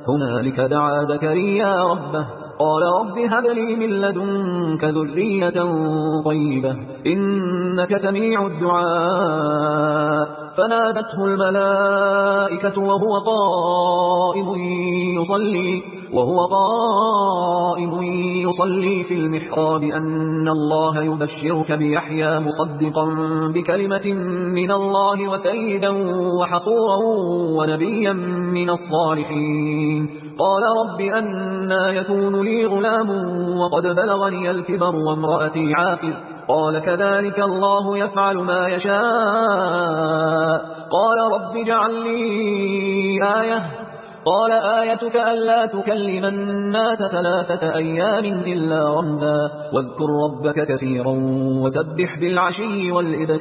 هنالك دعا زكريا ربه قال رب هب لي من لدنك ذرية طيبة إنك سميع الدعاء فنادته الملائكة وهو قائم يصلي في المحراب أن الله يبشرك بيحيى مصدقا بكلمة من الله وسيدا وحصورا ونبيا من الصالحين قال رب أنى يكون لي غلام وقد بلغني الكبر وامرأتي عاقر قال كذلك الله يفعل ما يشاء قال رب اجعل لي آية قال آيتك ألا تكلم الناس 3 أيام إلا رمزا واذكر ربك كثيرا وسبح بالعشي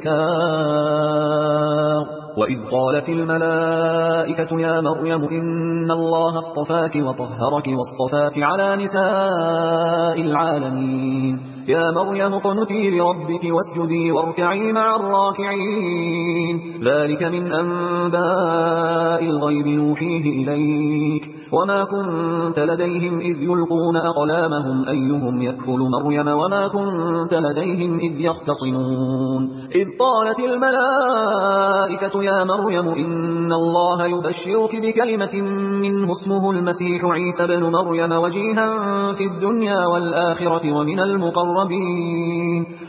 والإبكار وإذ قالت الملائكة يا مريم إن الله اصطفاك وطهرك واصطفاك على نساء العالمين يا مريم اقنتي لربك واسجدي واركعي مع الراكعين ذلك من أنباء الغيب نوحيه إليك وما كنت لديهم إذ يلقون أقلامهم أيهم يكفل مريم وما كنت لديهم إذ يختصمون إذ قالت الملائكة يا مريم إن الله يبشرك بكلمة منه اسمه المسيح عيسى بن مريم وجيها في الدنيا والآخرة ومن المقربين